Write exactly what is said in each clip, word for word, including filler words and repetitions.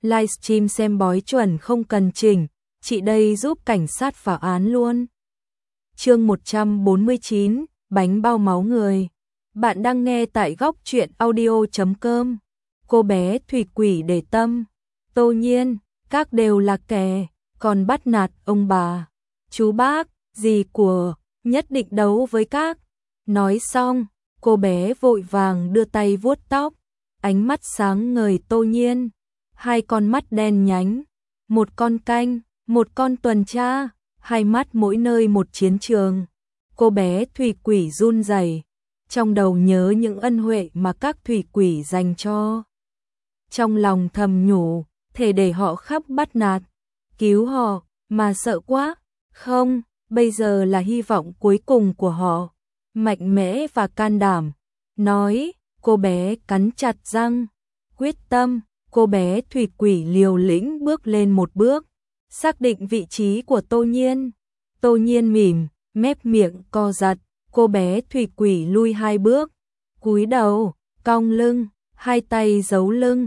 livestream xem bói chuẩn không cần chỉnh, chị đây giúp cảnh sát phá án luôn. Chương một trăm bốn mươi chín, bánh bao máu người. Bạn đang nghe tại góc truyện audio chấm com. Cô bé thủy quỷ để tâm. Tô Nhiên, các đều là kẻ, còn bắt nạt ông bà, chú bác, dì của, nhất định đấu với các. Nói xong, cô bé vội vàng đưa tay vuốt tóc, ánh mắt sáng ngời Tô Nhiên. Hai con mắt đen nhánh, một con canh, một con tuần tra, hai mắt mỗi nơi một chiến trường. Cô bé thủy quỷ run rẩy, trong đầu nhớ những ân huệ mà các thủy quỷ dành cho. Trong lòng thầm nhủ, thể để họ khắp bắt nạt, cứu họ, mà sợ quá. Không, bây giờ là hy vọng cuối cùng của họ. Mạnh mẽ và can đảm. Nói, cô bé cắn chặt răng, quyết tâm. Cô bé thủy quỷ liều lĩnh bước lên một bước, xác định vị trí của Tô Nhiên. Tô Nhiên mỉm, mép miệng co giật, cô bé thủy quỷ lui hai bước, cúi đầu, cong lưng, hai tay giấu lưng,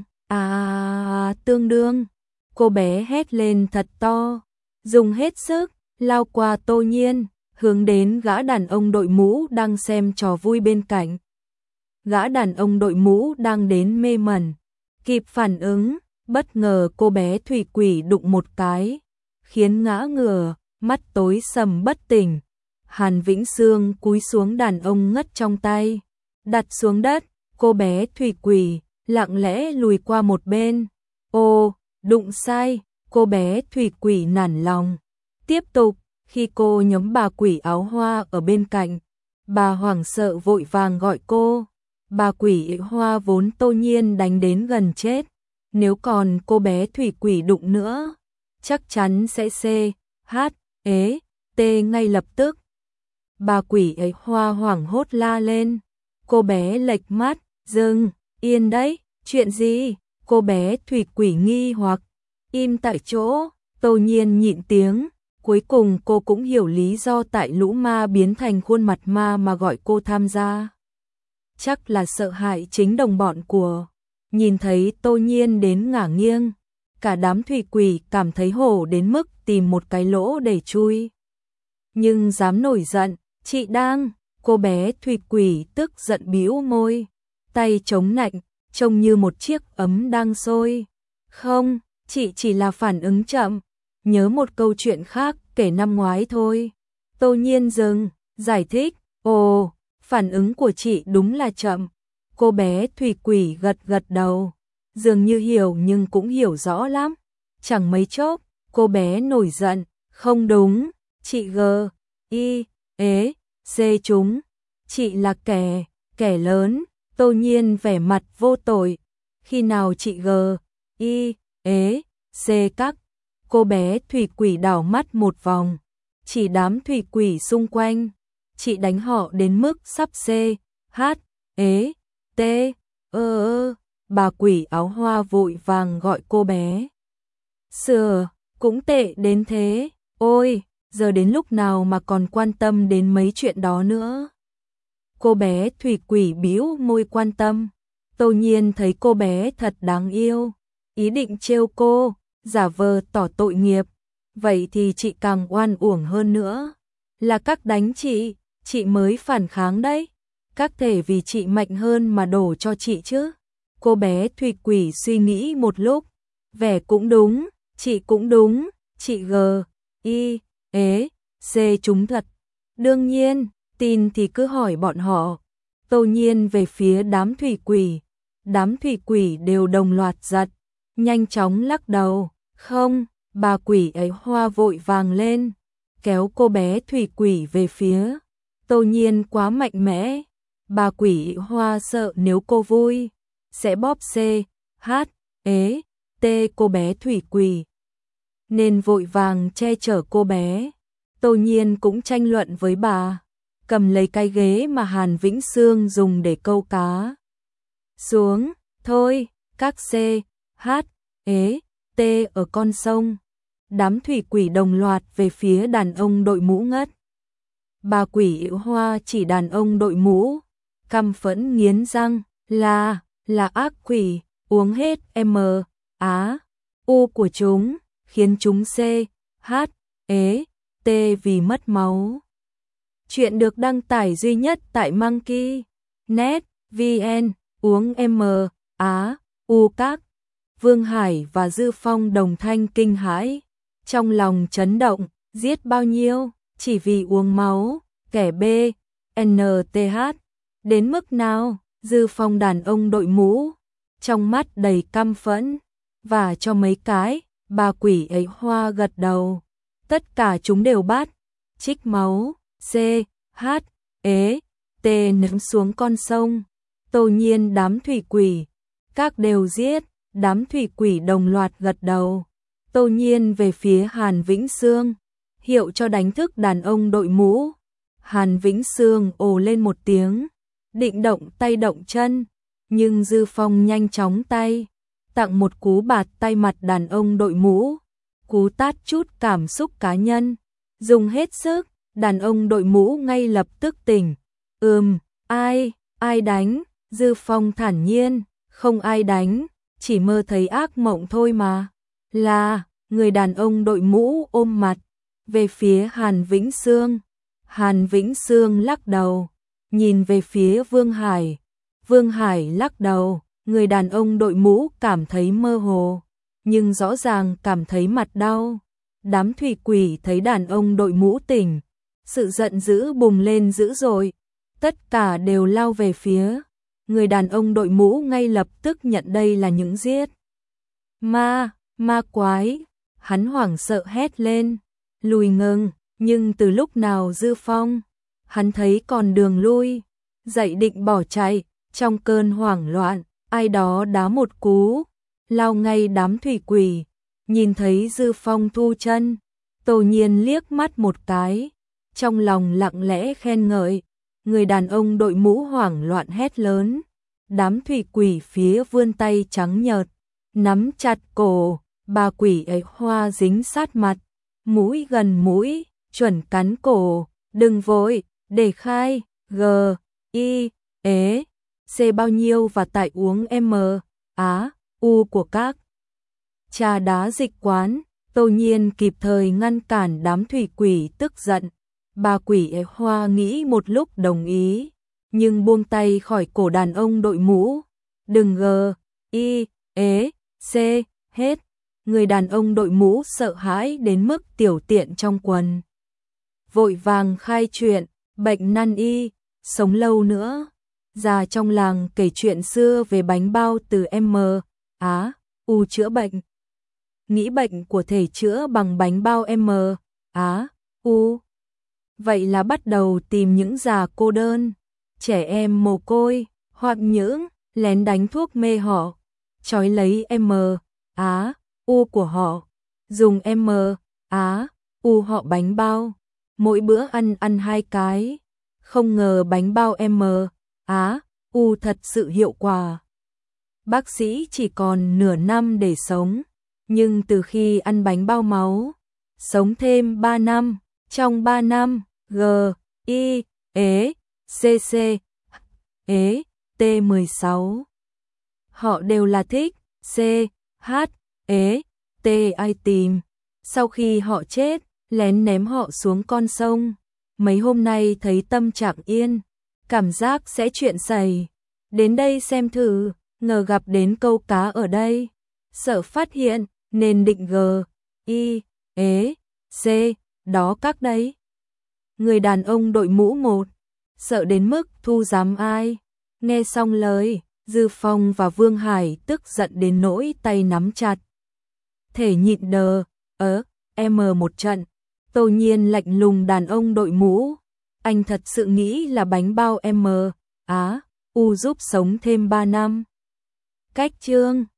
à tương đương. Cô bé hét lên thật to, dùng hết sức, lao qua Tô Nhiên, hướng đến gã đàn ông đội mũ đang xem trò vui bên cạnh. Gã đàn ông đội mũ đang đến mê mẩn, kịp phản ứng, bất ngờ cô bé thủy quỷ đụng một cái, khiến ngã ngửa, mắt tối sầm bất tỉnh. Hàn Vĩnh Sương cúi xuống đàn ông ngất trong tay, đặt xuống đất, cô bé thủy quỷ lặng lẽ lùi qua một bên. Ô, đụng sai, cô bé thủy quỷ nản lòng. Tiếp tục, khi cô nhấm bà quỷ áo hoa ở bên cạnh, bà hoảng sợ vội vàng gọi cô. Bà quỷ hoa vốn Tô Nhiên đánh đến gần chết, nếu còn cô bé thủy quỷ đụng nữa, chắc chắn sẽ xê, hát, ế, tê ngay lập tức. Bà quỷ ấy hoa hoảng hốt la lên, cô bé lệch mắt, dừng, yên đấy, chuyện gì? Cô bé thủy quỷ nghi hoặc, im tại chỗ. Tô Nhiên nhịn tiếng, cuối cùng cô cũng hiểu lý do tại lũ ma biến thành khuôn mặt ma mà gọi cô tham gia. Chắc là sợ hại chính đồng bọn của. Nhìn thấy Tô Nhiên đến ngả nghiêng, cả đám thủy quỷ cảm thấy hổ đến mức tìm một cái lỗ để chui. Nhưng dám nổi giận, chị đang, cô bé thủy quỷ tức giận bĩu môi, tay chống nạnh, trông như một chiếc ấm đang sôi. Không, chị chỉ là phản ứng chậm, nhớ một câu chuyện khác kể năm ngoái thôi. Tô Nhiên dừng, giải thích, ồ, phản ứng của chị đúng là chậm. Cô bé thủy quỷ gật gật đầu, dường như hiểu nhưng cũng hiểu rõ lắm. Chẳng mấy chốc, cô bé nổi giận, không đúng, chị G, I, ế, C chúng. Chị là kẻ, kẻ lớn. Tô Nhiên vẻ mặt vô tội. Khi nào chị G, I, ế, C các. Cô bé thủy quỷ đảo mắt một vòng, chỉ đám thủy quỷ xung quanh. Chị đánh họ đến mức sắp C, H, ế, T, ơ ơ. Bà quỷ áo hoa vội vàng gọi cô bé. Sửa, cũng tệ đến thế. Ôi, giờ đến lúc nào mà còn quan tâm đến mấy chuyện đó nữa. Cô bé thủy quỷ bĩu môi quan tâm. Tô Nhiên thấy cô bé thật đáng yêu, ý định trêu cô, giả vờ tỏ tội nghiệp. Vậy thì chị càng oan uổng hơn nữa. Là các đánh chị, chị mới phản kháng đấy. Các thể vì chị mạnh hơn mà đổ cho chị chứ. Cô bé thủy quỷ suy nghĩ một lúc, vẻ cũng đúng, chị cũng đúng, chị G, I, ế, C chúng thật. Đương nhiên, tin thì cứ hỏi bọn họ. Tô Nhiên về phía đám thủy quỷ. Đám thủy quỷ đều đồng loạt giật, nhanh chóng lắc đầu. Không, bà quỷ ấy hoa vội vàng lên, kéo cô bé thủy quỷ về phía. Tô Nhiên quá mạnh mẽ. Bà quỷ hoa sợ nếu cô vui, sẽ bóp C, H, ế, T cô bé thủy quỷ. Nên vội vàng che chở cô bé. Tô Nhiên cũng tranh luận với bà, cầm lấy cái ghế mà Hàn Vĩnh Sương dùng để câu cá. Xuống, thôi, các C, H, ế, T ở con sông. Đám thủy quỷ đồng loạt về phía đàn ông đội mũ ngất. Bà quỷ hoa chỉ đàn ông đội mũ, căm phẫn nghiến răng, là, là ác quỷ, uống hết M, á. U của chúng, khiến chúng C, H, ế, T vì mất máu. Chuyện được đăng tải duy nhất tại Monkey net vn. Uống M, Á, U các. Vương Hải và Dư Phong đồng thanh kinh hãi, trong lòng chấn động, giết bao nhiêu, chỉ vì uống máu, kẻ B, N T H. Đến mức nào? Dư Phong đàn ông đội mũ, trong mắt đầy căm phẫn, và cho mấy cái, bà quỷ ấy hoa gật đầu. Tất cả chúng đều bắt, trích máu, C, H, ế, T ném xuống con sông. Tô Nhiên đám thủy quỷ, các đều giết, đám thủy quỷ đồng loạt gật đầu. Tô Nhiên về phía Hàn Vĩnh Sương, hiệu cho đánh thức đàn ông đội mũ. Hàn Vĩnh Sương ồ lên một tiếng, định động tay động chân, nhưng Dư Phong nhanh chóng tay, tặng một cú bạt tay mặt đàn ông đội mũ. Cú tát chút cảm xúc cá nhân, dùng hết sức, đàn ông đội mũ ngay lập tức tỉnh. Ừm, ai, ai đánh? Dư Phong thản nhiên, không ai đánh, chỉ mơ thấy ác mộng thôi mà. Là, người đàn ông đội mũ ôm mặt, về phía Hàn Vĩnh Sương. Hàn Vĩnh Sương lắc đầu, nhìn về phía Vương Hải. Vương Hải lắc đầu, người đàn ông đội mũ cảm thấy mơ hồ, nhưng rõ ràng cảm thấy mặt đau. Đám thủy quỷ thấy đàn ông đội mũ tỉnh, sự giận dữ bùng lên dữ dội, tất cả đều lao về phía. Người đàn ông đội mũ ngay lập tức nhận đây là những giết ma, ma quái. Hắn hoảng sợ hét lên, lùi ngừng, nhưng từ lúc nào Dư Phong, hắn thấy còn đường lui, dậy định bỏ chạy, trong cơn hoảng loạn, ai đó đá một cú, lao ngay đám thủy quỷ. Nhìn thấy Dư Phong thu chân, Tô Nhiên liếc mắt một cái, trong lòng lặng lẽ khen ngợi. Người đàn ông đội mũ hoảng loạn hét lớn, đám thủy quỷ phía vươn tay trắng nhợt, nắm chặt cổ, bà quỷ ấy hoa dính sát mặt, mũi gần mũi, chuẩn cắn cổ, đừng vội, để khai, G, I, ế, C bao nhiêu và tại uống M, Á, U của các. Trà đá dịch quán, Tô Nhiên kịp thời ngăn cản đám thủy quỷ tức giận. Bà quỷ ấy hoa nghĩ một lúc đồng ý, nhưng buông tay khỏi cổ đàn ông đội mũ. Đừng G, I, ế, C, hết. Người đàn ông đội mũ sợ hãi đến mức tiểu tiện trong quần. Vội vàng khai chuyện, bệnh năn y, sống lâu nữa. Già trong làng kể chuyện xưa về bánh bao từ M, Á, U chữa bệnh. Nghĩ bệnh của thể chữa bằng bánh bao M, Á, U. Vậy là bắt đầu tìm những già cô đơn, trẻ em mồ côi, hoặc những lén đánh thuốc mê họ, trói lấy M, Á, U của họ, dùng M, Á, U họ bánh bao, mỗi bữa ăn ăn hai cái. Không ngờ bánh bao M, Á, U thật sự hiệu quả. Bác sĩ chỉ còn nửa năm để sống, nhưng từ khi ăn bánh bao máu, sống thêm ba năm, trong ba năm, G, I, ế, C C, ế, T mười sáu. Họ đều là thích, C, H, ế, T ai tìm. Sau khi họ chết, lén ném họ xuống con sông. Mấy hôm nay thấy tâm trạng yên, cảm giác sẽ chuyện xảy. Đến đây xem thử, ngờ gặp đến câu cá ở đây. Sợ phát hiện, nên định G, I, ế, C, đó các đấy. Người đàn ông đội mũ một, sợ đến mức thu dám ai. Nghe xong lời, Dư Phong và Vương Hải tức giận đến nỗi tay nắm chặt. Thể nhịn đờ, ớ, M một trận. Tô Nhiên lạnh lùng đàn ông đội mũ. Anh thật sự nghĩ là bánh bao M, Á, U giúp sống thêm ba năm. Cách chương